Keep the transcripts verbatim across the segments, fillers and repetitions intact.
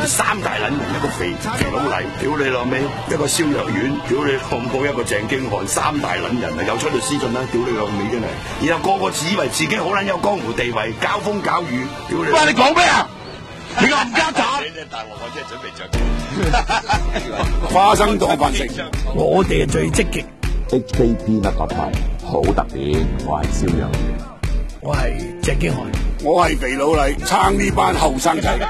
三大撚人，一個肥肥佬黎，屌你老味，一個蕭若元，屌你老母，一個鄭經翰，三大撚人啊，又出律師信啦，屌你老味真係，然後個個自以為自己好撚有江湖地位，交風交雨，屌你！ 喂，你講咩啊？你個冚家鏟！ 你真係大鑊，我真係準備着。 花生當飯食， 我哋係最積極。 H K P 乜品牌好特別，我係蕭若元， 我係鄭經翰， 我係肥佬黎，撐呢班後生仔。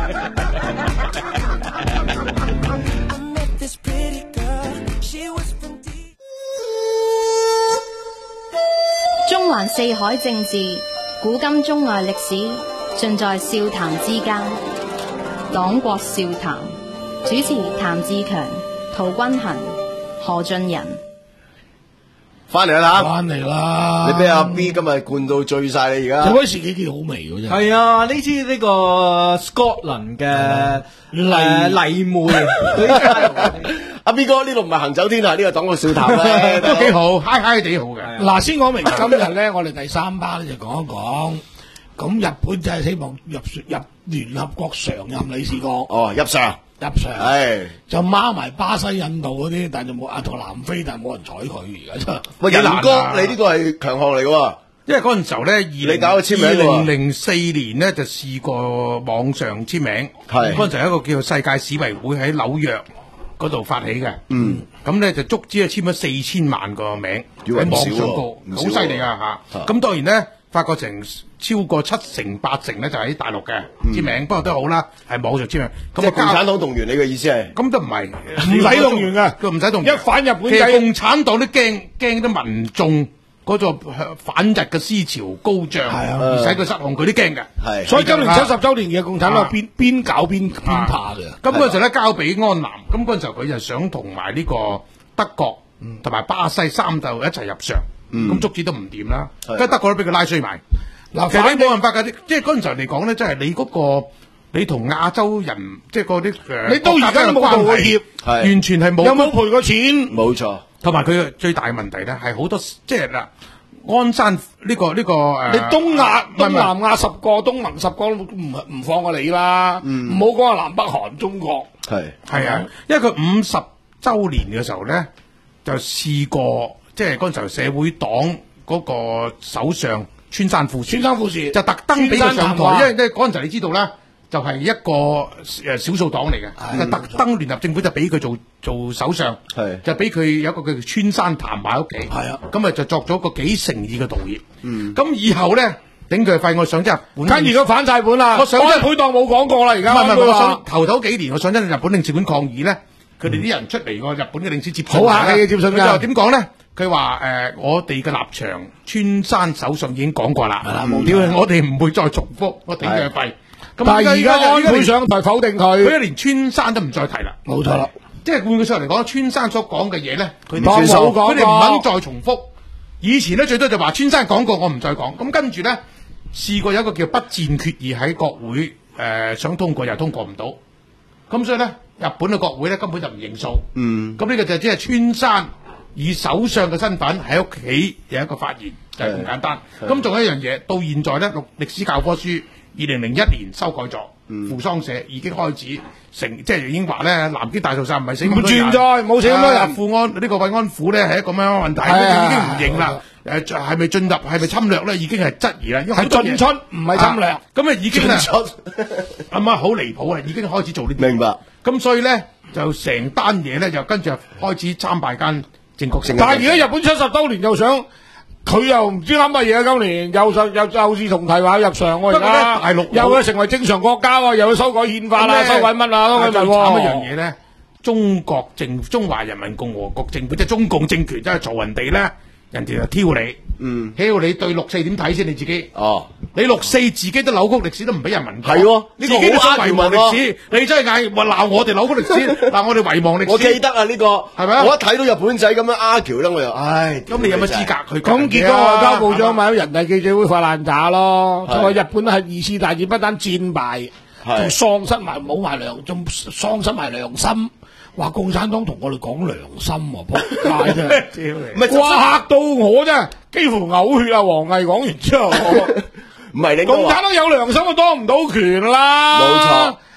中環四海政治，古今中外歷史，盡在笑談之間。黨國笑談，主持譚志強、陶君行、何俊仁。 翻嚟啦， 翻嚟啦！ 你俾阿 B 今日灌到醉晒你而家。 有嗰時幾幾好味嘅真係。 係啊，呢支呢個 Scotland 嘅誒麗妹。 阿 B 哥呢度唔係行走天下，呢個黨國笑談咧都幾好，嗨嗨地好嘅。嗱，先講明今日咧，我哋第三 part 咧就講一講。咁日本就係希望入入聯合國常任理事國。 哦，入常入常， 係就孖埋巴西、印度嗰啲，但係就冇啊同南非，但係冇人睬佢而家真係。 喂，仁哥，你呢個係強項嚟嘅喎。 因為嗰陣時候咧，二你搞個簽名喎二零零四年咧就試過網上簽名， 係嗰陣時候有一個叫做世界市維會喺紐約嗰度發起嘅， 嗯， 咁咧就足之係簽咗四千萬個名喺網上高，好犀利啊嚇！咁當然咧，發覺成超過七成八成咧就喺大陸嘅簽名，不過都好啦，係網上簽名。 咁啊，共產黨動員你嘅意思係？ 咁都唔係， 唔使動員嘅， 佢唔使動員。 一反日本仔， 其實共產黨都驚驚啲民眾嗰個反日嘅思潮高漲，而使佢失控，佢都驚嘅。 係， 所以今年七十週年嘅共產黨邊邊搞邊邊怕嘅。 咁嗰陣時咧交俾安南，咁嗰陣時候佢就想同埋呢個德國同埋巴西三就一齊入常，咁足之都唔掂啦。跟住德國都俾佢拉衰埋。嗱，其實你冇辦法㗎，即係嗰陣時候嚟講咧，即係你嗰個你同亞洲人，即係嗰啲誒， 你到而家都冇道歉， 完全係冇。 有冇賠過錢？ 冇錯。 同埋佢最大嘅問題咧，係好多即係嗱，鞍山呢個呢個誒， 你東亞東南亞十個東盟十個都唔唔放過你啦，唔好講話南北韓中國。 係係啊，因為佢五十週年嘅時候咧，就試過即係嗰陣時候社會黨嗰個首相。村山富士，村山富士就特登俾佢上台，因為咧嗰陣時你知道啦，就係一個誒少數黨嚟嘅，就特登聯合政府就俾佢做做首相，就俾佢有一個叫做村山談埋屋企， 係啊， 咁啊就作咗個幾誠意嘅道歉。咁以後咧頂佢肺，我上真日本， 跟住都反晒本啦， 我上真配當冇講過啦，而家唔係唔係，我上頭頭幾年我上真日本領事館抗議咧，佢哋啲人出嚟個日本嘅領事接好客氣嘅接信㗎， 佢就點講咧？佢話誒，我哋嘅立場，村山首相已經講過啦，屌，我哋唔會再重複，我頂佢肺。咁但係而家安倍上台否定佢， 佢連村山都唔再提啦。 冇錯啦， 即係換句說話嚟講，村山所講嘅嘢咧，佢哋冇講過， 佢哋唔肯再重複。以前咧最多就話村山講過，我唔再講。咁跟住咧試過有一個叫不戰決議喺國會誒想通過，又通過唔到。咁所以咧，日本嘅國會咧根本就唔認數。嗯。咁呢個就只係村山以首相嘅身份喺屋企有一個發言，就係咁簡單。咁仲有一樣嘢，到現在咧，歷歷史教科書二零零一年修改咗，扶桑社已經開始成，即係已經話咧，南京大屠殺唔係死咁多人， 唔存在，冇死咁多人。 富安呢個慰安婦咧係一個咩問題？已經唔認啦。誒係咪進入係咪侵略咧？已經係質疑啦。因為係進出唔係侵略。 咁啊已經啊，咁啊好離譜啊！已經開始做呢啲。 明白。 咁所以咧就成單嘢咧就跟住開始參拜間。正確性， 但係而家日本七十週年又想，佢又唔知諗乜嘢啊！今年又又又試同提話入常喎，而家大陸又要成為正常國家喎，又要修改憲法啦，修改乜啦，咁最慘一樣嘢咧，中國政中華人民共和國政府即係中共政權真係嘈人哋咧，人哋就挑你，嗯，挑你對六四點睇先你自己，哦，你六四自己都扭曲歷史都唔俾人民講，係喎，呢個好遺忘歷史，你真係嗌話鬧我哋扭曲歷史，嗱我哋遺忘歷史， 我記得啊呢個係咪？我一睇到日本仔咁樣 argue 咧，我又唉， 咁你有乜資格去？ 咁結果外交部長咪喺人大記者會發爛渣咯，佢話日本係二次大戰不單戰敗，仲喪失埋冇埋良，仲喪失埋良心。話共產黨同我哋講良心喎，仆街啫！哇嚇到我真係幾乎嘔血啊！王毅講完之後， 唔係你共產黨有良心就當唔到權啦。 冇錯，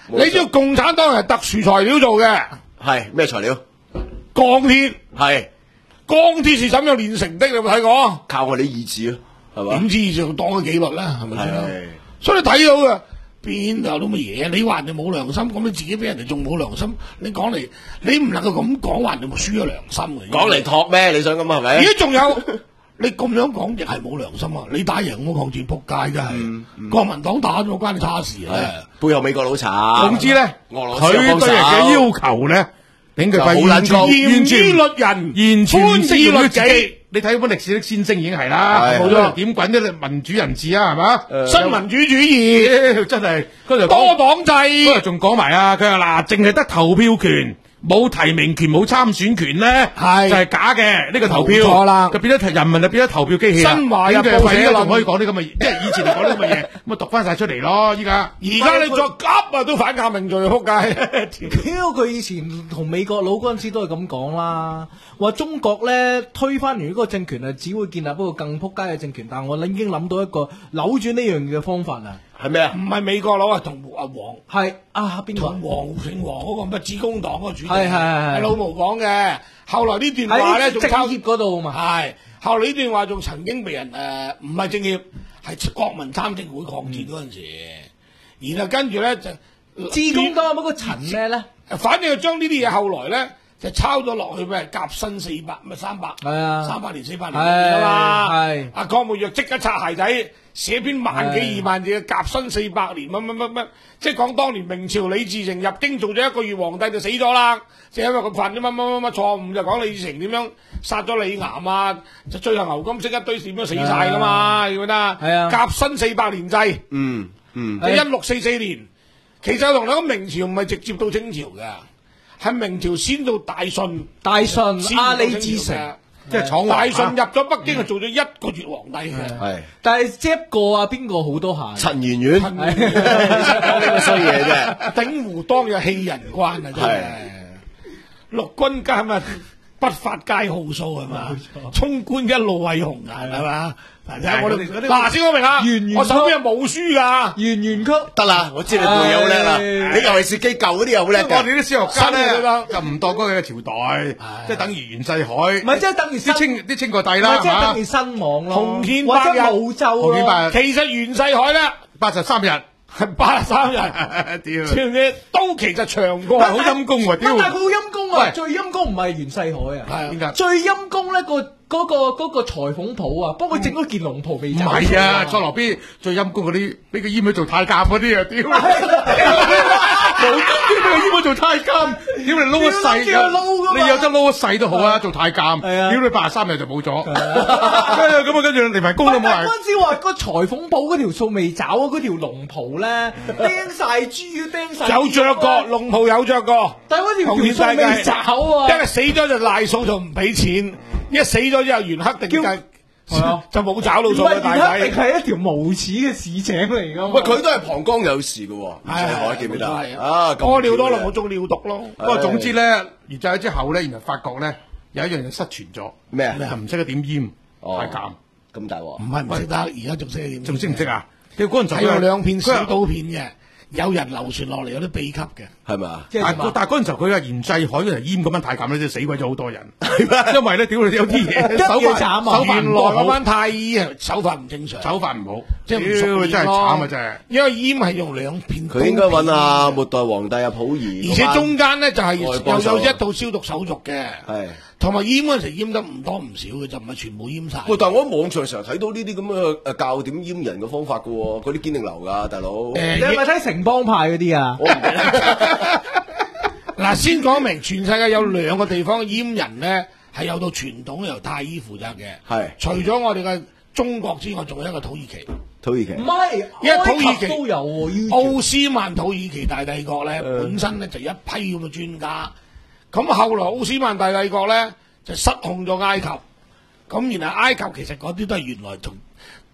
你知道共產黨係特殊材料做嘅， 係咩材料？ 鋼鐵係鋼鐵是怎樣煉成的？你有冇睇過？ 靠我哋意志咯，係嘛？ 點知就當咗紀律啦，係咪先？所以你睇到嘅邊度有啲乜嘢？你話人哋冇良心，咁你自己比人哋仲冇良心，你講嚟，你唔能夠咁講話人哋輸咗良心嘅。 講嚟托咩？你想咁係咪？ 而家仲有你咁樣講亦係冇良心啊！你打贏我抗戰撲街真係， 嗯嗯、 國民黨打咗關你叉事啊！ 背後美國佬炒。 總之咧， 俄羅斯佢對人嘅要求咧，頂佢肺完全嚴以律人， 完全寬以律己。 你睇本歷史的先聲已經係啦，冇錯，點滾啲民主人治啊，係嘛？ 新民主主義真係嗰度多黨制， 嗰度仲講埋啊！佢話嗱，淨係得投票權。冇提名權冇參選權咧，係就係假嘅呢個投票，錯啦，就變咗人民就變咗投票機器啦。 新華日報寫仲可以講啲咁嘅，即係以前就講啲咁嘅嘢，咁啊讀翻晒出嚟咯。依家而家你再急啊，都反革命罪撲街。 屌佢以前同美國佬嗰陣時都係咁講啦，話中國咧推翻完嗰個政權啊，只會建立一個更撲街嘅政權。但係我已經諗到一個扭轉呢樣嘢嘅方法啦。 係咩啊？ 唔係美國佬啊，同阿黃係啊邊個？ 同黃姓黃嗰個乜自公黨嗰個主席係係係老毛講嘅。後來呢段話咧仲政協嗰度嘛？ 係後來呢段話仲曾經被人誒唔係政協，係國民參政會抗戰嗰陣時，嗯、然後跟住咧就自公黨嗰個陳咩咧？ 反正就將呢啲嘢後來咧就抄咗落去咩？甲申四百咪三百， 係啊， 三百年四百年啊嘛。 係阿郭沫若即刻擦鞋仔。寫篇萬幾二萬字嘅甲申四百年乜乜乜乜，即係講當年明朝李自成入京做咗一個月皇帝就死咗啦，即係因為佢犯咗乜乜乜乜錯誤，就講李自成點樣殺咗李岩啊，就最後牛金色一堆點樣死晒噶嘛，記唔記得？係啊，甲申四百年制， 嗯嗯， 就一六四四年，其實同你講明朝唔係直接到清朝嘅，係明朝先到大順， 大順阿李自成。 即係闖大順入咗北京，係做咗一個月皇帝嘅。 係， 但係即一個啊，邊個好多下？ 陳圓圓，講呢個衰嘢啫。 鼎湖當日棄人關啊，真係。陸軍監啊，不發街號數係嘛？衝冠一路為紅顏係嘛？嗱，我哋嗱先講明啊，我手邊係冇書㗎， 圓圓曲得啦，我知你背嘢好叻啦，你尤其是記舊嗰啲又好叻嘅。 我哋啲小學家咧就唔當嗰個朝代，即係等於袁世凱， 唔係即係等於啲清啲清國帝啦， 即係等於新王咯， 洪憲八日， 澳洲咯。 其實袁世凱咧八十三日。 係八十三日，屌！知唔知都其實長過， 好陰公喎，屌！ 但係佢好陰公啊，最陰公唔係袁世凱啊， 係點解？ 最陰公咧個嗰個嗰個裁縫鋪啊，幫佢整咗件龍袍未？ 唔係啊，蔡羅邊最陰公嗰啲，俾佢閹咗做太監嗰啲啊，屌！冇邊俾佢閹咗做太監？屌你撈一世，你有得撈一世都好啊，做太監。屌你八十三日就冇咗，咁啊跟住連埋工都冇埋。 嗰陣時話個裁縫鋪嗰條數未找啊，嗰條龍袍咧釘晒珠，釘晒。 有着過龍袍有着過， 但係嗰條條數未找啊， 因為死咗就賴數就唔俾錢，一死咗之後袁克定計。就冇找到數嘅大仔， 一定係一條無恥嘅市井嚟噶。 喂，佢都係膀胱有事嘅喎，袁世凱記唔記得？啊， 屙尿多啦，我中尿毒咯。 不過總之咧，袁世凱之後咧，原來發覺咧有一樣嘢失傳咗。 咩啊？ 係唔識得點閹太監， 咁大鑊？ 唔係唔識得，而家仲識得點？ 仲識唔識啊？佢嗰陣係有兩片小刀片嘅。有人流傳落嚟有啲秘笈嘅， 係咪啊？ 但係但係嗰陣時候佢話袁世凱嗰陣閹嗰班太監咧，死鬼咗好多人，因為咧屌你有啲嘢手法手法唔好， 原來嗰班太醫係手法唔正常， 手法唔好， 即係唔熟練咯。 真係慘啊！真係， 因為閹係用兩片， 佢應該揾阿末代皇帝阿溥儀， 而且中間咧就係又有一套消毒手續嘅， 係同埋閹嗰陣時閹得唔多唔少嘅，就唔係全部閹晒。 喂，但係我喺網上成日睇到呢啲咁嘅誒教點閹人嘅方法嘅喎，嗰啲堅定流㗎，大佬。誒， 你係咪睇城邦派嗰啲啊？ 我唔記得。 嗱，先講明，全世界有兩個地方閹人咧係有到傳統由太醫負責嘅， 係除咗我哋嘅中國之外，仲有一個土耳其。 土耳其唔係， 因為土耳其都有喎。 奧斯曼土耳其大帝國咧，本身咧就一批咁嘅專家，咁後來奧斯曼大帝國咧就失控咗埃及，咁然後埃及其實嗰啲都係原來同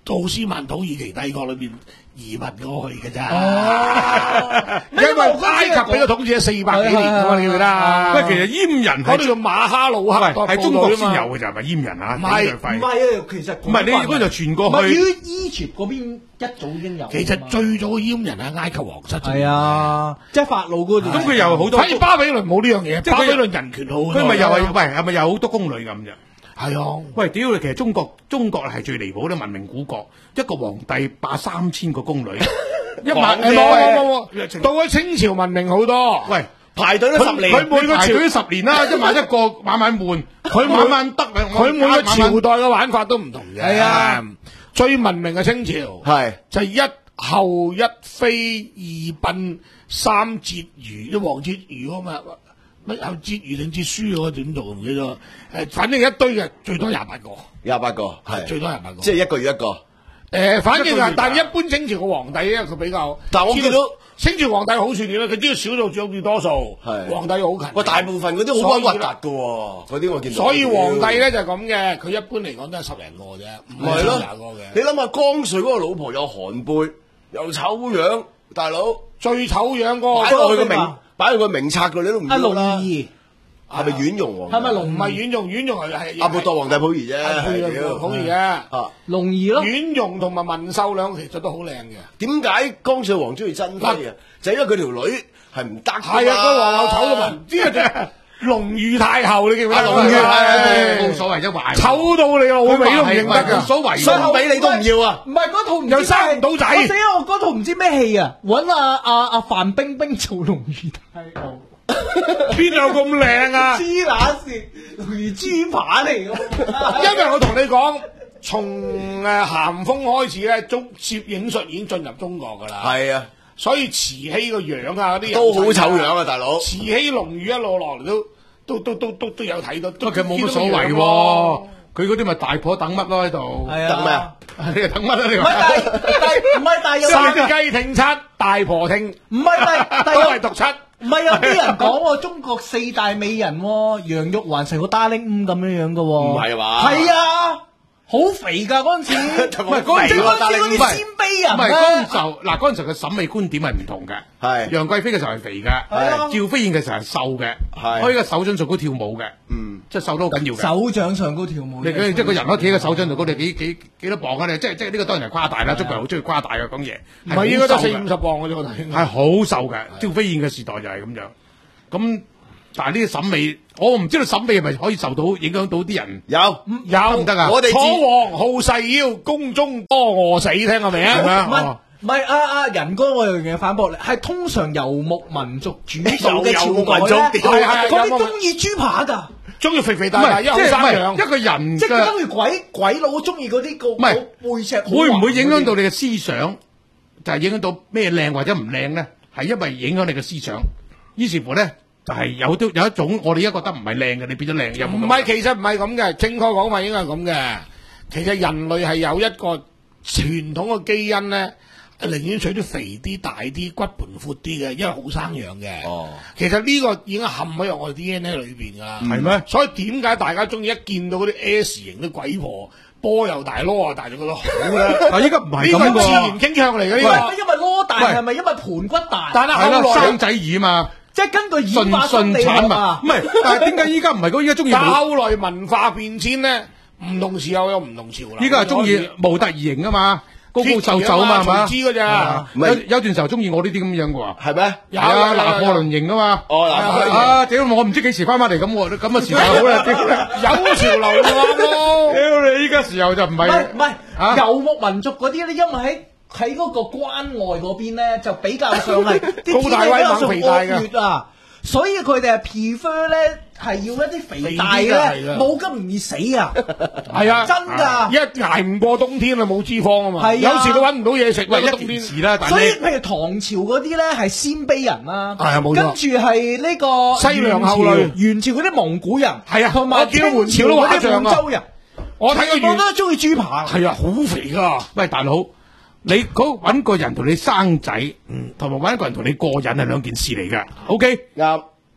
奧斯曼土耳其帝國裏邊移民過去嘅咋。 哦因為埃及俾佢統治咗四百幾年㗎嘛，你記唔記得啊？ 喂，其實閹人係嗰度叫馬哈魯克係係中國先有嘅嘅就係咪閹人啊？ 唔係頂佢肺唔係啊，其實唔係你嗰度就傳過去。 唔係於伊切嗰邊一早已經有。 其實最早閹人係埃及皇室。 係啊，即係法老嗰度。 咁佢又好多。 反而巴比倫冇呢樣嘢， 即係佢巴比倫人權好多。 佢咪又係喂係咪有好多宮女咁啫？ 係啊， 喂，屌你！其實中國中國係最離譜啲文明古國，一個皇帝霸三千個宮女，一晚冇冇冇冇，到咗清朝文明好多。 喂， 排隊都十年， 佢每個朝排隊都十年啦，一晚一個，晚晚換，佢晚晚得啊！ 佢每個朝代嘅玩法都唔同嘅。 係啊， 最文明嘅清朝係就係一後一妃二嬪三節餘，一王節餘啊嘛。乜有節餘定節書嗰個點做唔記得咗？誒，反正一堆嘅，最多廿八個， 廿八個，係最多廿八個。 即係一個月一個。 誒，反正啊一個月， 但係一般清朝嘅皇帝咧，佢比較， 但我見到清朝皇帝好處點咧？佢知道少數長住多數， 係皇帝好勤。 喂，大部分嗰啲好鬼核突嘅喎，嗰啲我見到。 所以皇帝咧就係咁嘅，佢一般嚟講都係十零個啫，唔係咪係咯廿個嘅。 你諗下江水嗰個老婆有寒背，又醜樣，大佬最醜樣嗰擺個落去個名，擺落個名冊度你都唔阿龍要啦。 兒係咪婉容皇帝？ 係咪龍唔係婉容，婉容係係阿布多皇帝溥儀啫， 係屌好易嘅。 啊！ 龍兒咯？ 婉容同埋文秀兩個其實都好靚嘅。 點解江水皇中意珍妃啊？就因為佢條女係唔得㗎嘛。 係啊，個皇后醜到文，知啊，隆裕太后你記唔記得？ 隆裕係冇所謂啫，壞醜到你老味都唔認得冇㗎。 所謂。 送俾你都唔要啊！ 唔係嗰套唔知又生唔到仔我死啦！我嗰套唔知咩戲啊，揾阿阿阿范冰冰做龍裕太后。 邊有咁靚啊？ 黐乸線，龍兒豬扒嚟㗎。 因為我同你講，從誒咸豐開始咧，中攝影術已經進入中國㗎啦。 係啊， 所以慈禧個樣啊，嗰啲人都好醜樣啊，大佬。 慈禧龍裕一路落嚟都都都都都都有睇到。 不過佢冇乜所謂喎，佢嗰啲咪大婆等乜咯喺度。 係啊， 等咩啊？ 你又等乜啊？你唔係但係但係唔係但係有三雞聽七，大婆聽， 唔係但係但都係有係讀七。 唔係有啲人講喎，中國四大美人喎，楊玉環成個 darling 咁樣樣嘅喎。 唔係嘛？ 係啊，好肥㗎嗰陣時， 唔係嗰陣時嗰陣時嗰啲唔係鮮卑人唔係嗰咧陣時候，嗱嗰陣時候嘅審美觀點係唔同嘅。 係楊貴妃嘅時候係肥嘅， 係啊趙飛燕嘅時候係瘦嘅， 係可以個手掌上高跳舞嘅， 嗯， 即係瘦得好緊要嘅。 手掌上高跳舞。 你佢即係個人可以企喺個手掌度高，你幾幾幾多磅啊？你即係即係呢個當然係誇大啦，中國人好中意誇大嘅講嘢， 唔係應該得四五十， 十磅嘅啫，我睇。 係好瘦嘅。趙飛燕嘅時代就係咁樣。咁但係呢個審美，我唔知道審美係咪可以受到影響到啲人。 有有唔得啊我哋我哋楚王好細腰，宮中多餓死，聽過未係咪啊？ 唔係啊？ 唔係阿阿仁哥，我有樣嘢反駁你，係通常遊牧民族主導嘅朝遊牧民代族咧， 係係嗰啲中意豬扒㗎， 中意肥肥唔係大大，一口即係唔係生養。 一個人即係嘅等於鬼鬼佬中意嗰啲個唔係背脊好會唔會影響到橫嗰啲你嘅思想？就係影響到咩靚或者唔靚咧？係因為影響你嘅思想，於是乎咧就係有啲有一種我哋而家覺得唔係靚嘅，你變咗靚，有冇咁？ 唔係，其實唔係咁嘅，正確講法應該係咁嘅。其實人類係有一個傳統嘅基因咧，寧願取啲肥啲、大啲、骨盤闊啲嘅，因為好生養嘅。 哦， 其實呢個已經冚喺我哋 D N A 裏邊㗎啦。 係咩？ 所以點解大家中意一見到嗰啲 S 型啲鬼婆，波又大，攞又大，就覺得好咧？ 啊，依家唔係咁呢個係自喎然。傾向嚟嘅呢係個。 咪因為攞大喂係咪因為盤骨大？ 但係係啦， 後來生仔耳嘛， 即係根據順演化生順理學產嘛啊， 唔係，但係點解依家唔係嗰？依家中意但模， 後來文化變遷咧，唔同時候有唔同潮流。 依家係中意模特兒型啊嘛，高高瘦瘦啊嘛，係嘛？ 知㗎咋？ 唔係有有段時候中意我呢啲咁樣嘅喎， 係咩？ 有係啊， 有有拿破崙型啊嘛。 哦，嗱， 啊！屌，我唔知幾時翻返嚟咁喎，咁嘅時代好啦，屌你！ 有潮流㗎咯。 屌你！依家時候就唔唔係係唔係啊遊牧民族嗰啲咧，因為喺喺嗰個關外嗰邊咧，就比較上係啲高大威猛肥大嘅天氣比較上惡劣啊，所以佢哋係 prefer 咧係要一啲肥大肥啲嘅係咧， 嘅冇咁容易死啊！ 係啊， 真㗎一捱唔過冬天啊，冇脂肪啊嘛。 係啊有時都揾唔到嘢食， 喂一喂冬天。 件事啦，但所以係譬如唐朝嗰啲咧係鮮卑人啦， 係啊冇錯跟住係呢個西涼後元朝裔元朝嗰啲蒙古人， 係啊同埋我見到清朝元朝都嗰啲畫像啊滿洲人， 我睇過全部元都係中意豬扒。 係啊，好肥㗎。 喂大佬，你嗰揾個人同你生仔，同埋揾一個人同你過癮係兩件事嚟㗎。OK， 啱。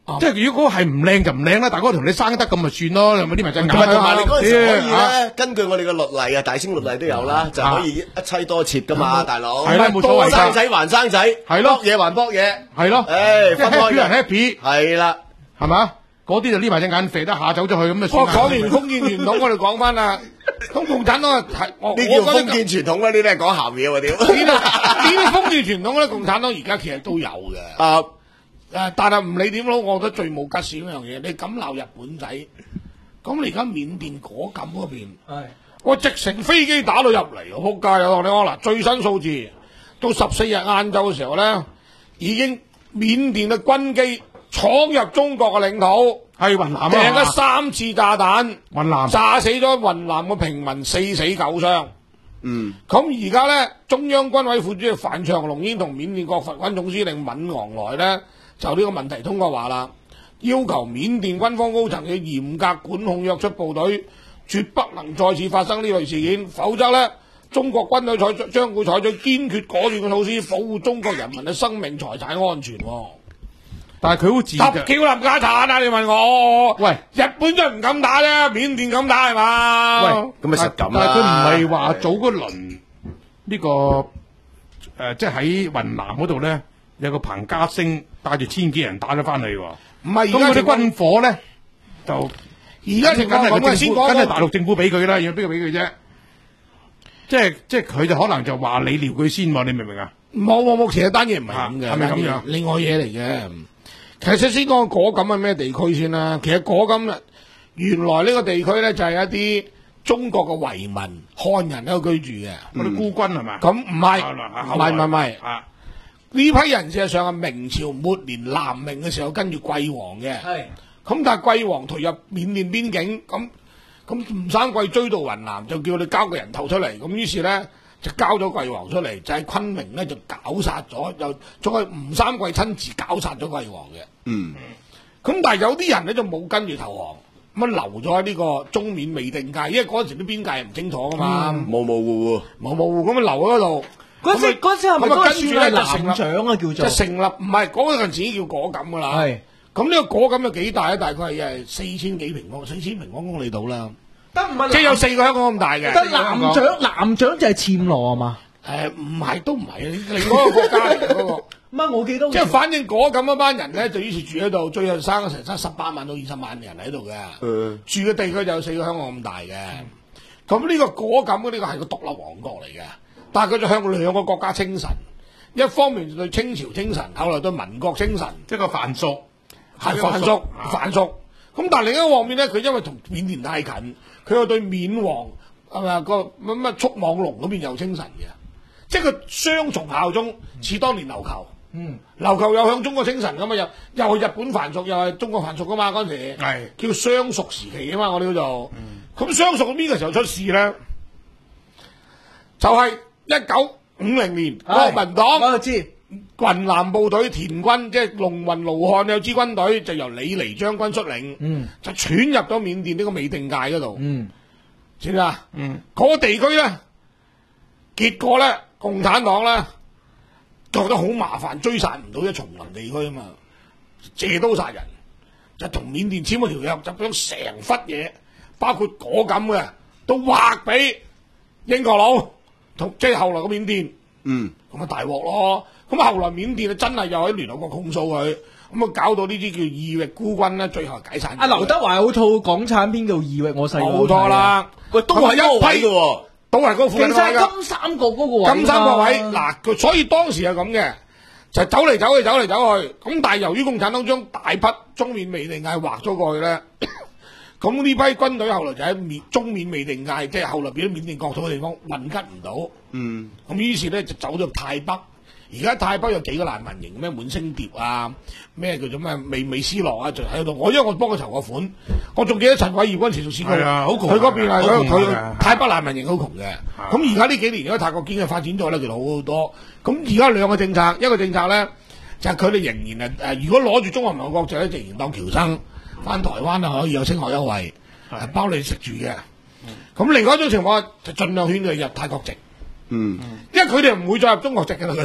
即係如果嗰個係唔靚就唔靚啦，但係嗰個同你生得咁咪算咯，係咪啲咪真同埋同埋你嗰陣時可以啊咧，根據我哋嘅律例啊，大清律例都有啦，就可以一妻多妾噶嘛，大佬。 係啦冇所謂㗎生仔還生仔， 係咯搏嘢還搏嘢， 係咯， 誒， 即係分開 happy 人嘅， happy 係啦。 係嘛？嗰啲就匿埋隻眼，肥得下走咗去咁就我算啦。 講完封建傳統，我哋講翻啦。咁共產黨係我呢叫封建傳統啦，呢啲係講鹹嘢喎，屌！ 呢啲呢啲封建傳統咧，共產黨而家其實都有嘅。 啊， 誒，但係唔理點好，我覺得最冇吉事嗰樣嘢，你咁鬧日本仔，咁你而家緬甸果敢嗰邊， 係我直乘飛機打到入嚟，我仆街！我同你講嗱，最新數字到十四日晏晝嘅時候咧，已經緬甸嘅軍機闖入中國嘅領土， 係雲南啊， 掟咗三次炸彈， 雲南炸死咗雲南嘅平民四死九傷。 嗯， 咁而家咧，中央軍委副主席范長龍已經同緬甸國防軍總司令敏昂萊咧就呢個問題通過話啦，要求緬甸軍方高層要嚴格管控約束部隊，絕不能再次發生呢類事件，否則咧中國軍隊採取將會採取堅決果斷嘅措施，保護中國人民嘅生命財產安全。 但係佢好自揼嘅。 橋冧家產啊！你問我， 喂， 日本真係唔敢打啫，緬甸敢打係嘛？ 喂， 咁咪實咁啦但係佢唔係話早嗰輪呢個誒，即係喺雲南嗰度咧，有個彭家聲帶住千幾人打咗翻去喎。 唔係咁嗰啲而家情況軍火咧就而家情況咁嘅，先講梗係大陸政府俾佢啦，要邊個俾佢啫？即係即係佢就可能就話你撩佢先喎，你明唔明啊？ 冇冇冇，其實單嘢唔係咁嘅， 係咪咁樣另外嘢嚟嘅。其實先講果敢係咩地區先啦。其實果敢原來呢個地區咧就係一啲中國嘅遺民漢人喺度居住嘅。 嗰啲孤軍係咪？ 咁唔係， 啊唔係唔係唔係。 啊呢批人事實上係明朝末年南明嘅時候跟住貴王嘅。 係咁但係貴王退入緬甸邊境，咁咁吳三桂追到雲南，就叫你交個人頭出嚟。咁於是咧就交咗貴王出嚟，就喺昆明咧就搞殺咗，又仲係吳三桂親自搞殺咗貴王嘅。 嗯， 咁但係有啲人咧就冇跟住投降，咁啊留咗喺呢個中緬未定界，因為嗰陣時啲邊界唔清楚噶嘛， 模模糊糊， 冇冇咁啊留喺嗰度。 嗰陣時嗰陣時係咪咁啊嗰個跟住咧就算係成立南長啊叫就做？ 成立唔係嗰陣時已經叫果敢噶啦。 係咁呢個果敢有幾大咧？大概係誒四千幾平方四千平方公里度啦， 得唔係即係有四個香港咁大嘅。 得南長南長就係暹羅啊嘛？ 誒唔係都唔係，另外一個國家嚟嘅嗰個。 唔係我記得好似即係反正果敢一班人咧，就於是住喺度，最後生咗成三十八萬到二十萬人喺度嘅。 誒， 住嘅地區就有四個香港咁大嘅。咁呢個果敢呢個係個獨立王國嚟嘅，但係佢就向兩個國家稱臣，一方面對清朝稱臣，後來對民國稱臣， 即係個藩屬係藩屬藩屬。咁但係另一個方面咧，佢因為同緬甸太近，佢又對緬王係咪個乜乜速網龍嗰邊又稱臣嘅，即係佢雙重效忠，似當年琉球。 嗯， 琉球又向中國稱臣咁啊，又又係日本藩屬，又係中國藩屬噶嘛嗰陣時， 係叫雙屬時期啊嘛，我哋叫做。咁雙屬邊個時候出事咧？就係一九五零年，國民黨我就知雲南部隊田軍，即係龍雲盧漢有支軍隊，就由李彌將軍率領， 嗯就闖入咗緬甸呢個未定界嗰度， 嗯知唔知啊？ 嗯， 嗰個地區咧，結果咧，共產黨咧覺得好麻煩，追殺唔到，一叢林地區啊嘛，借刀殺人，就同緬甸簽咗條約，就將成忽嘢，包括果敢嘅，都劃俾英國佬，同即係後來嘅緬甸。 嗯， 咁啊大鑊咯！咁啊後來緬甸啊真係又喺聯合國控訴佢，咁啊搞到呢啲叫異域孤軍咧，最後解散咗。 阿劉德華有套港產片叫《異域》，我細個冇錯啦， 喂，都係一個位嘅喎， 都係嗰個附其實近位㗎係金三角嗰個位。 金三角位。嗱，佢所以當時係咁嘅，就走嚟走去走嚟走去。咁但係由於共產黨將大批中緬未定界劃咗過去咧，咁呢批軍隊後來就喺緬中緬未定界，即係後來變咗緬甸國土嘅地方混吉唔到。 嗯， 咁於是咧就走咗泰北。而家泰北有幾個難民營，咩滿星蝶啊，咩叫做咩美美斯樂啊，就喺度。我因為我幫佢籌過款，我仲記得陳偉業嗰陣時仲試過。 係啊好窮佢嗰邊係好窮佢㗎泰北難民營好窮嘅。咁而家呢幾年，因為泰國經濟發展咗咧，其實好好多。咁而家兩個政策，一個政策咧就係佢哋仍然係誒，如果攞住中華民國國籍咧，仍然當僑生翻台灣啊，可以有升學優惠，係包你食住嘅。咁另外一種情況就盡量勸佢入泰國籍。 嗯， 因為佢哋唔會再入中國籍㗎啦，佢哋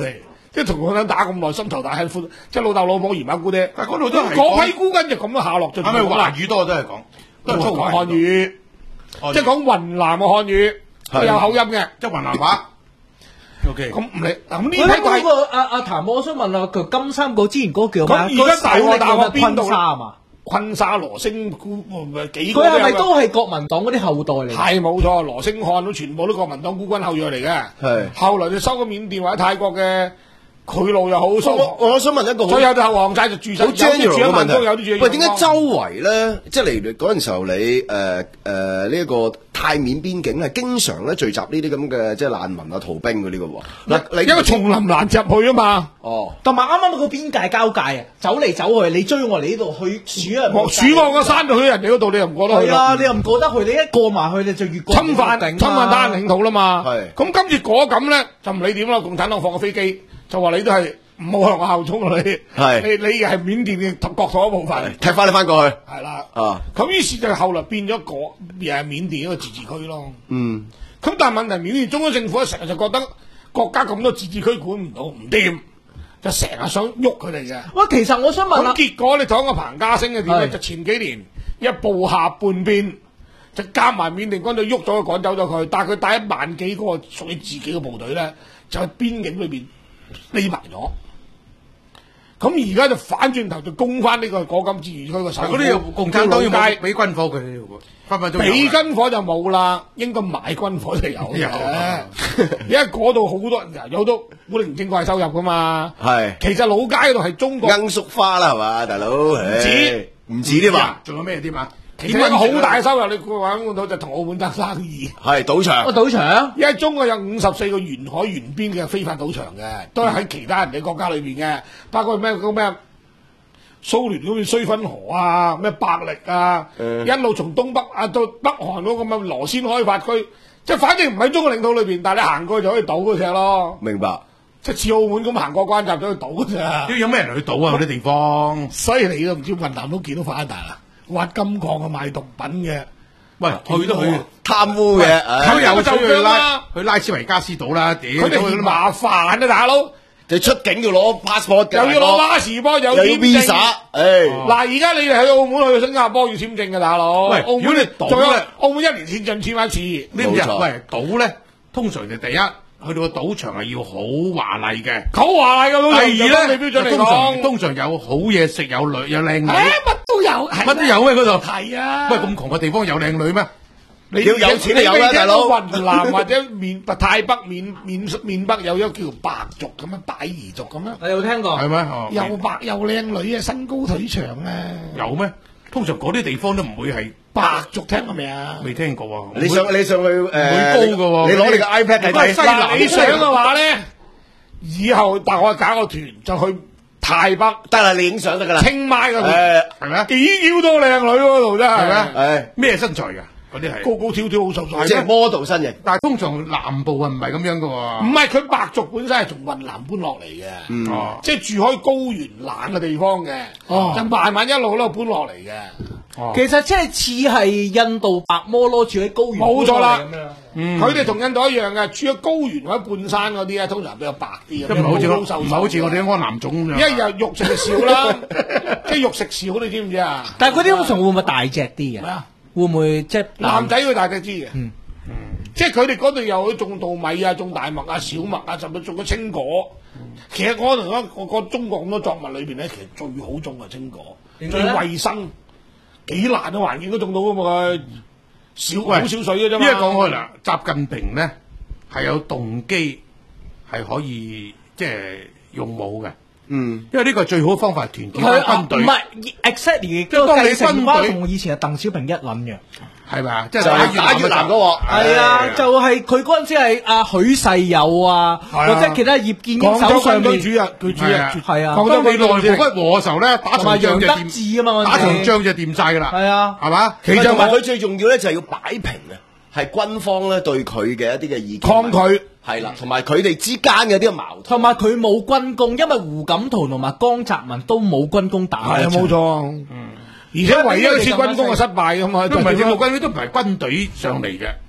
即係同共產黨打咁耐，心頭大恨闊，即係老豆老母姨媽姑爹， 但係嗰度都係嗰批孤根就咁嘅下落，就係咪華語多都係講？都係粗講漢華語，即係講雲南嘅漢語，都有口音嘅， 即係雲南話。O K， 咁唔理咁呢批我諗嗰係個阿阿譚，我想問啊，佢金三角之前嗰個叫咩？ 咁而家大學大學邊度昆沙啊嘛？ 昆沙羅星姑幾佢個係咪都係國民黨嗰啲後代嚟？ 係冇錯，羅星漢都全部都國民黨孤軍後裔嚟嘅。 係後來就收咗緬甸或者泰國嘅賄賂又好， 我收我想問一個好所以有啲後皇仔就住晒， 好有啲 general 住喺嘅問曼谷，有啲住題。 喺喂，點解陽光周圍咧，即係嚟嗰陣時候你誒誒呢一個泰緬邊境係經常咧聚集呢啲咁嘅即係難民啊、逃兵嗰啲嘅喎？嗱，你因為叢林難入去啊嘛。 哦， 同埋啱啱個邊界交界啊，走嚟走去，你追我嚟呢度去鼠啊！ 我鼠我個山度去人哋嗰度，你又唔過得去係啊，你又唔過得去，你一過埋去你就越過侵犯侵犯他人領土啦嘛。 係咁今次果咁咧，就唔理點啦，共產黨放個飛機就話你都係唔好向我效忠啊！你係你你係緬甸嘅國土一部分， 踢翻你翻過去。 係啦。 啊， 咁於是就後來變咗個誒緬甸一個自治區咯。 嗯， 咁但係問題，緬甸中央政府咧成日就覺得國家咁多自治區管唔到，唔掂，就成日想喐佢哋嘅。 喂，其實我想問啦， 咁結果你睇個彭家聲嘅點咧？ 係就前幾年一步下半邊，就加埋緬甸軍隊喐咗佢，趕走咗佢，但係佢帶一萬幾個屬於自己嘅部隊咧，就喺邊境裏邊匿埋咗。咁而家就反轉頭就攻翻呢個果敢自治區嘅首府， 嗰啲共產黨要冇俾軍火佢，分分鐘俾軍火就冇啦，應該買軍火就有嘅。因為嗰度好多人有好多古靈精怪收入噶嘛。 係。 其實老街嗰度係中國罌粟花啦，係嘛，大佬？唔止唔止添嘛？ 仲有咩添啊？ 其實一個好大嘅收入，你話揾到就同澳門爭生意。 係賭場。 個賭場， 因為中國有五十四個沿海沿邊嘅非法賭場嘅，都係喺其他人哋國家裏邊嘅，包括咩嗰個咩蘇聯嗰邊綏芬河啊，咩伯力啊， 嗯一路從東北啊到北韓嗰個咩羅先開發區，即係反正唔喺中國領土裏邊，但係你行過去就可以賭嗰隻咯。 明白。 即係似澳門咁行過關閘就去賭㗎咋。 有咩人去賭啊？嗰啲地方， 所以你都唔知雲南都見到發達啦，挖金礦啊，賣毒品嘅。 喂，去都去貪污嘅，唉佢有就去咁啦拉去拉斯維加斯島啦，屌！ 佢哋嫌麻煩啊，大佬。 你出境要攞 passport 嘅， 又要攞巴士波，又又要簽證 visa，唉， 嗱，而家你哋去澳門去新加坡要簽證嘅大佬。 喂澳門如果你賭仲有咧澳門一年簽證簽一次， 呢唔知啊？喂，賭咧，通常就第一去到個賭場係要好華麗嘅， 好華麗嘅老第二咧， 你標準嚟通常講， 通常有好嘢食，有女有靚女， 誒乜都有，係乜都有咩嗰度？ 係啊。 喂，咁窮嘅地方有靚女咩？ 你要有錢就有啦你未聽大佬過雲南或者緬泰北緬緬緬北有一個叫白族咁樣，拜彝族咁樣， 你有聽過？ 係咩？哦又白又靚女啊，身高腿長啊。 有咩？通常嗰啲地方都唔會係白族聽過未啊？ 未聽過喎。 你上你上去誒， 會高㗎喎你攞你個 iPad 睇睇。 西南嗱，你想嘅話咧，以後但我搞個團就去泰北、 得啦，你影相得㗎啦。 清邁嗰度， 誒， 係咩？ 幾妖多靚女嗰度真係係咩？ 誒， 咩身材㗎？嗰啲係。 高高挑挑好瘦瘦。 即係 model 身形。 但係通常南部啊唔係咁樣㗎喎。 唔係佢白族本身係從雲南搬落嚟嘅， 哦， 即係住開高原冷嘅地方嘅， 哦就慢慢一路一路搬落嚟嘅。 哦其實即係似係印度白摩羅住喺高原， 冇錯啦咁樣。 嗯佢哋同印度一樣嘅，住喺高原或者半山嗰啲咧，通常比較白啲嘅， 即係唔係好似我高高瘦瘦唔係好似我哋安南種咁樣。 一日肉食就少啦，即係肉食少，你知唔知啊？ 但係嗰啲通常會唔會大隻啲嘅？ 咩啊？ 會唔會即係男仔佢大隻知嘅， 嗯即係佢哋嗰度又去種稻米啊、種大麥啊、小麥啊，甚至種咗青果。其實我同講，我講中國咁多作物裏邊咧，其實最好種係青果，最點解咧衞生，幾難嘅環境都種到噶嘛佢，少好少水嘅啫嘛。 依家講開啦，習近平咧係有動機係可以即係用武嘅， 嗯， 因為呢個最好嘅方法係團結佢翻軍隊唔，係 exactly，亦即係當你繼承翻軍隊同以前係鄧小平一撚嘅。 係咪啊？即係就係打越南嗰鑊。 係啊，就係佢嗰陣時係阿許世友啊， 啊或者其他葉劍英廣州手上面軍隊主任，佢主任係啊係啊， 廣州當你內部軍隊不和嘅時候咧，打同埋場仗就楊德掂， 志啊嘛，嗰陣時打場仗就掂晒㗎啦， 係啊， 係嘛？ 其實其實我同埋佢最重要咧就係要擺平啊，係軍方咧對佢嘅一啲嘅意見抗拒。 係啦，同埋佢哋之間嘅啲嘅矛盾。 同埋佢冇軍功，因為胡錦濤同埋江澤民都冇軍功打係啊，冇錯。嗯，而且唯一一次軍工係失敗㗎嘛， 都唔係政務軍，都唔係軍隊上嚟嘅。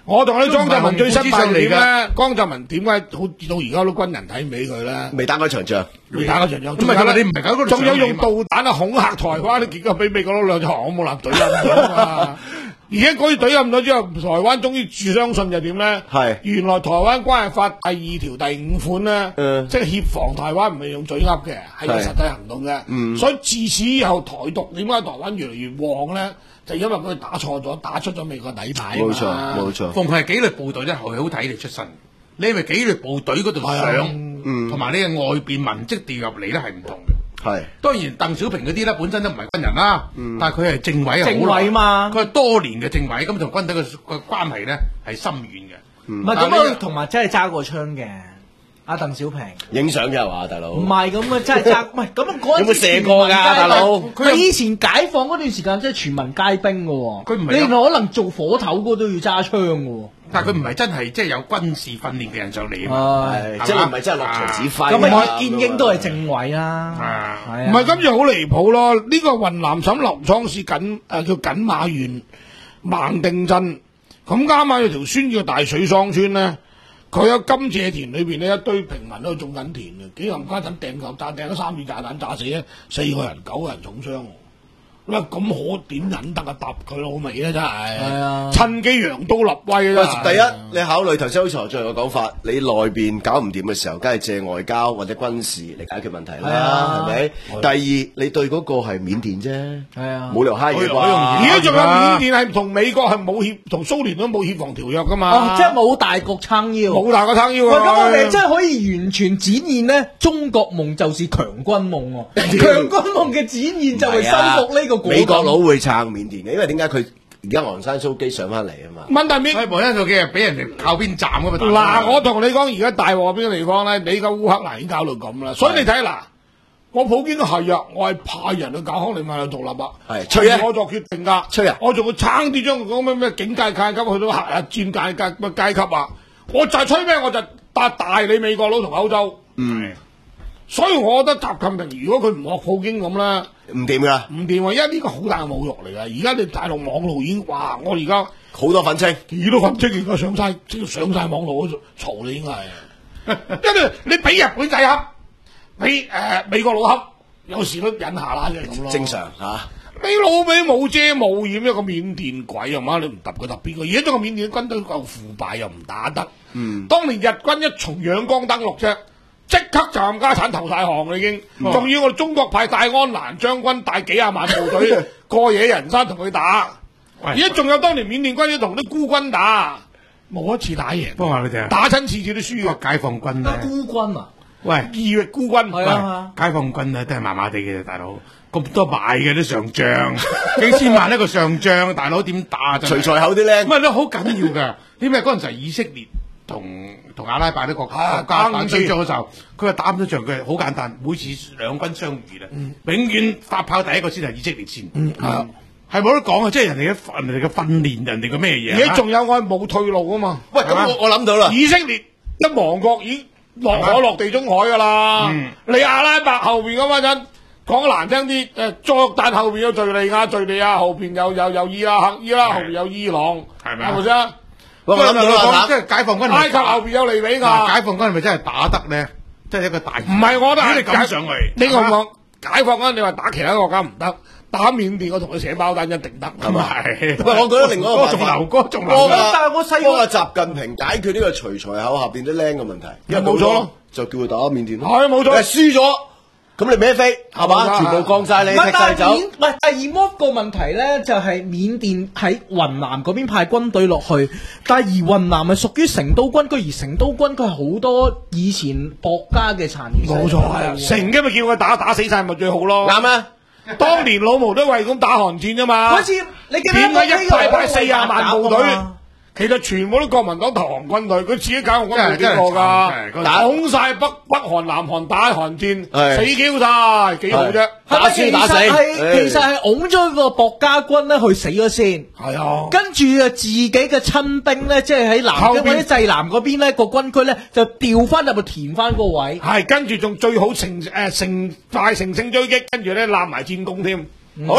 我同你江澤民最失敗係點咧？ 嚟江澤民點解好到而家都軍人睇唔起佢咧？ 未打嗰場仗， 未打嗰場仗， 咁咪咁你唔係搞嗰度仲有用上嚟嘛導彈啊恐嚇台灣，結果俾美國佬兩隻航母艦隊冧咗啊！而家嗰啲隊冧咗之後，台灣終於自相信就點咧？ 係原來台灣關係法第二條第五款咧， 嗯即係協防台灣唔係用嘴噏嘅，係用係實際行動嘅。 嗯所以自此以後，台獨點解台灣越嚟越旺咧？就因為佢打錯咗，打出咗美國底牌啊嘛。 冇錯冇錯。 逢係紀律部隊咧，係好睇你出身。你係咪紀律部隊嗰度係啊上， 嗯同埋你係外邊文職調入嚟咧係唔同嘅。 係當然，鄧小平嗰啲咧本身都唔係軍人啦，但係佢係政委好耐政委嘛佢係多年嘅政委，咁同軍隊嘅個關係咧係深遠嘅。 唔係咁但係呢啊，同埋真係揸過槍嘅。阿鄧小平影相啫係嘛，大佬。 唔係咁啊，真係揸，唔係咁啊嗰陣時有冇射過㗎大佬佢以前解放嗰段時間真係全民皆兵嘅喎， 佢唔係有你可能做火頭嗰都要揸槍嘅喎。 但係佢唔係真係即係有軍事訓練嘅人上嚟啊嘛。 唉係即係唔係真係落場指揮啊。 咁啊，葉劍英都係政委啦， 啊係唔係今次好離譜咯！呢、個雲南省臨滄市緊誒、呃叫緊馬縣孟定鎮，咁啱啱有條村叫大水桑村咧，佢有甘蔗田裏邊呢，一堆平民喺度種緊田嘅，幾冚家陣掟球炸掟咗三次炸彈炸死咧四個人，九個人重傷喎。喂，咁可點忍得啊？揼佢老味咧，真係。 係啊趁機揚刀立威喂啦！ 第一，你考慮頭先好似何俊嘅講法，你內邊搞唔掂嘅時候，梗係借外交或者軍事嚟解決問題係啦， 啊係咪？第二，你對嗰個係緬甸啫， 係啊冇理由蝦嘢啩。 好容易而家仲有緬甸係同美國係冇協，同蘇聯都冇協防條約噶嘛？ 哦，即係冇大局撐腰。 冇大個撐腰喂， 啊！ 咁我哋真係可以完全展現咧，中國夢就是強軍夢喎。強軍夢嘅展現就係收復呢個果敢。 美國佬會撐緬甸嘅，因為點解佢而家昂山素基上翻嚟啊嘛？ 問題面喺無因素嘅俾人哋靠邊站㗎嘛。大佬嗱，我同你講，而家大鑊邊個地方咧？你個烏克蘭已經搞到咁啦，所以你睇嗱，我普京都係啊，我係派人去搞康尼曼去獨立啊， 係吹啊我作決定㗎， 吹啊我仲會撐啲將嗰咩咩警戒階級去到核戰界階乜階級啊，我就係吹咩？我就打大你美國佬同歐洲， 嗯， 所以我覺得習近平如果佢唔學普京咁咧。 唔掂噶， 唔掂喎，因為呢個好大嘅侮辱嚟㗎。而家你大陸網路已經哇，我而家好多粉青， 幾多粉青而家上晒，即係上晒網路嗰度嘈你已經係，因為你俾日本仔恰，俾誒、呃、美國佬恰，有時都忍下啦，即係咁咯。 正常嚇。 你老味冇遮冇掩一個緬甸鬼啊嘛！你唔揼佢揼邊個？而家仲個緬甸軍隊夠腐敗又唔打得。嗯，當年日軍一從仰光登陸啫。即刻就冚家產投晒降啦已經，仲、要我哋中國派戴安瀾將軍帶幾廿萬部隊過野人山同佢打，而家仲有當年緬甸軍要同啲孤軍打，冇一次打贏。 不過話你聽， 打親次次都輸嘅。 解放軍咧， 孤軍啊， 喂， 異域孤軍係啊解放軍咧都係麻麻地嘅，大佬咁多買嘅啲上將，幾千萬一個上將，大佬點打真係？ 除菜口啲僆唔係咧，好緊要㗎。因為嗰陣時係以色列同同阿拉伯啲國啊國家打打仗嗰時候，佢話打唔到仗，佢係好簡單，每次兩軍相遇咧，永遠發炮第一個先係以色列先， 啊係冇得講啊！即係人哋嘅人哋嘅訓練，人哋嘅咩嘢？ 而家仲有我係冇退路啊嘛。 喂，咁我我諗到啦， 以色列一亡國已經落海落地中海㗎啦。 嗯你阿拉伯後邊咁陣講得難聽啲，誒約旦後邊有敍利亞，敍利亞後邊有有有伊拉克，伊拉克後邊有伊朗， 係咪啊係咪先？ 喂我諗到啦， 即係解放軍係咪埃及後邊有利比嗱亞。 解放軍係咪真係打得咧？即係一個大唔係，我覺得如果你咁上去， 呢個講解放軍，你話打其他國家唔得，打緬甸我同佢寫包單一定得，係咪？ 係喂，我覺得另外一個嗰個辦法仲流，嗰個仲流幫㗎。 啊但係我細個幫阿習近平解決呢個除菜口下邊啲僆嘅問題，因為冇錯咯， 就叫佢打緬甸咯。 係冇錯誒輸咗，咁你孭飛係嘛？ 冇錯全部降晒你， 唔係踢晒走。 緬唔係第二個問題咧，就係緬甸喺雲南嗰邊派軍隊落去，但係而雲南係屬於成都軍區，而成都軍區係好多以前國家嘅殘餘勢力。 冇錯係啊，成嘅咪叫佢打打死晒咪最好咯。 啱啊！ 當年老毛都為咁打韓戰啫嘛。 嗰次你記得點解一派派四廿廿萬部隊？其實全部都國民黨投降軍隊，佢自己解放軍冇幾個真係真係㗎， 真係打拱晒北北韓、南韓打韓戰， 係死 Q 晒，幾好啫。 打輸打死， 係唉其實係拱咗個國家軍咧去死咗先。 係啊， 跟住啊，自己嘅親兵咧，即係喺南後邊京或者濟南嗰邊咧，個軍區咧就調翻入去填翻個位。 係跟住仲最好乘誒乘快乘勝追擊，跟住咧攬埋戰功添。 好啦，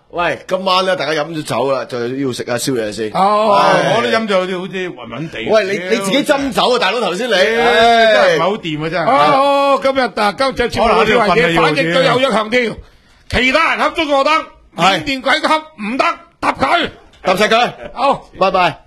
喂，今晚咧大家飲咗酒啦，就要食下宵夜先。 哦， 我都飲咗好似好似暈暈地。 喂，你你自己斟酒啊，大佬頭先你， 真係唔係好掂啊，真係。 哦，今日啊，今隻節目嘅環節，反正都有一強調，其他人恰中我得，緬甸鬼恰唔得，揼佢， 揼實佢。 好， 拜拜。